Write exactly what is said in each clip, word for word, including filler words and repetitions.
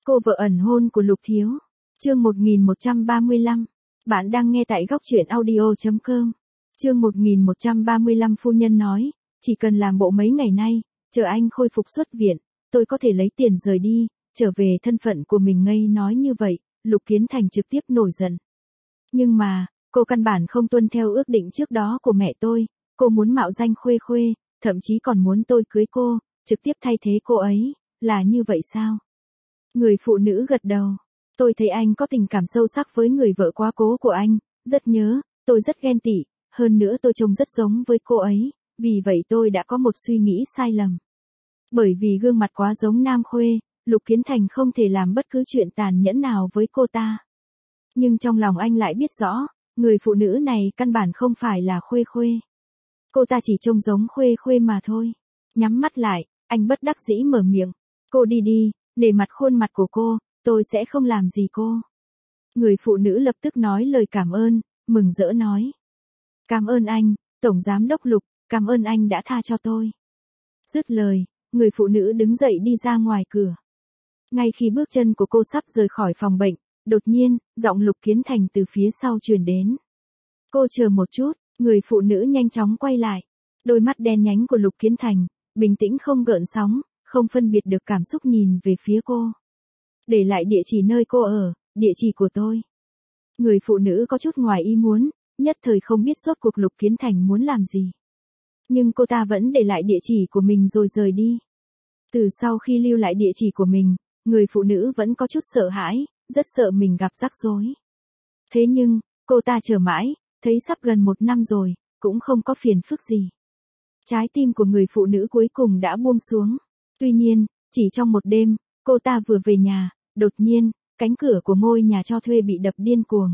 Cô vợ ẩn hôn của Lục Thiếu. Chương một nghìn một trăm ba mươi lăm. Bạn đang nghe tại góc truyện audio chấm com. Chương một nghìn một trăm ba mươi lăm. Phu nhân nói, chỉ cần làm bộ mấy ngày nay, chờ anh khôi phục xuất viện, tôi có thể lấy tiền rời đi, trở về thân phận của mình. Ngây nói như vậy, Lục Kiến Thành trực tiếp nổi giận. Nhưng mà, cô căn bản không tuân theo ước định trước đó của mẹ tôi, cô muốn mạo danh Khuê Khuê, thậm chí còn muốn tôi cưới cô, trực tiếp thay thế cô ấy, là như vậy sao? Người phụ nữ gật đầu. Tôi thấy anh có tình cảm sâu sắc với người vợ quá cố của anh, rất nhớ, tôi rất ghen tị, hơn nữa tôi trông rất giống với cô ấy, vì vậy tôi đã có một suy nghĩ sai lầm. Bởi vì gương mặt quá giống Nam Khuê, Lục Kiến Thành không thể làm bất cứ chuyện tàn nhẫn nào với cô ta. Nhưng trong lòng anh lại biết rõ, người phụ nữ này căn bản không phải là Khuê Khuê. Cô ta chỉ trông giống Khuê Khuê mà thôi. Nhắm mắt lại, anh bất đắc dĩ mở miệng. Cô đi đi, nể mặt khuôn mặt của cô, tôi sẽ không làm gì cô. Người phụ nữ lập tức nói lời cảm ơn, mừng rỡ nói. Cảm ơn anh, Tổng Giám đốc Lục, cảm ơn anh đã tha cho tôi. Dứt lời, người phụ nữ đứng dậy đi ra ngoài cửa. Ngay khi bước chân của cô sắp rời khỏi phòng bệnh, đột nhiên, giọng Lục Kiến Thành từ phía sau truyền đến. Cô chờ một chút, người phụ nữ nhanh chóng quay lại. Đôi mắt đen nhánh của Lục Kiến Thành, bình tĩnh không gợn sóng, không phân biệt được cảm xúc nhìn về phía cô. Để lại địa chỉ nơi cô ở, địa chỉ của tôi. Người phụ nữ có chút ngoài ý muốn, nhất thời không biết rốt cuộc Lục Kiến Thành muốn làm gì. Nhưng cô ta vẫn để lại địa chỉ của mình rồi rời đi. Từ sau khi lưu lại địa chỉ của mình, người phụ nữ vẫn có chút sợ hãi, rất sợ mình gặp rắc rối. Thế nhưng, cô ta chờ mãi, thấy sắp gần một năm rồi, cũng không có phiền phức gì. Trái tim của người phụ nữ cuối cùng đã buông xuống. Tuy nhiên, chỉ trong một đêm, cô ta vừa về nhà, đột nhiên, cánh cửa của ngôi nhà cho thuê bị đập điên cuồng.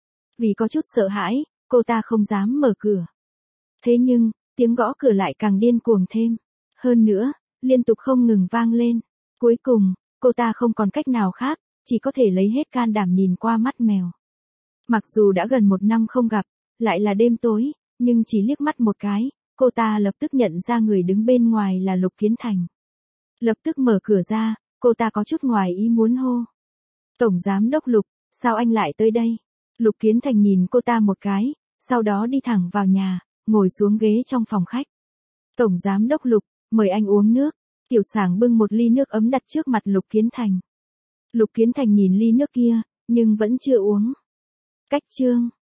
Vì có chút sợ hãi, cô ta không dám mở cửa. Thế nhưng, tiếng gõ cửa lại càng điên cuồng thêm. Hơn nữa, liên tục không ngừng vang lên. Cuối cùng, cô ta không còn cách nào khác, chỉ có thể lấy hết can đảm nhìn qua mắt mèo. Mặc dù đã gần một năm không gặp, lại là đêm tối, nhưng chỉ liếc mắt một cái, cô ta lập tức nhận ra người đứng bên ngoài là Lục Kiến Thành. Lập tức mở cửa ra, cô ta có chút ngoài ý muốn hô. Tổng Giám đốc Lục, sao anh lại tới đây? Lục Kiến Thành nhìn cô ta một cái, sau đó đi thẳng vào nhà, ngồi xuống ghế trong phòng khách. Tổng Giám đốc Lục, mời anh uống nước. Tiểu Sảng bưng một ly nước ấm đặt trước mặt Lục Kiến Thành. Lục Kiến Thành nhìn ly nước kia, nhưng vẫn chưa uống. Cách chương.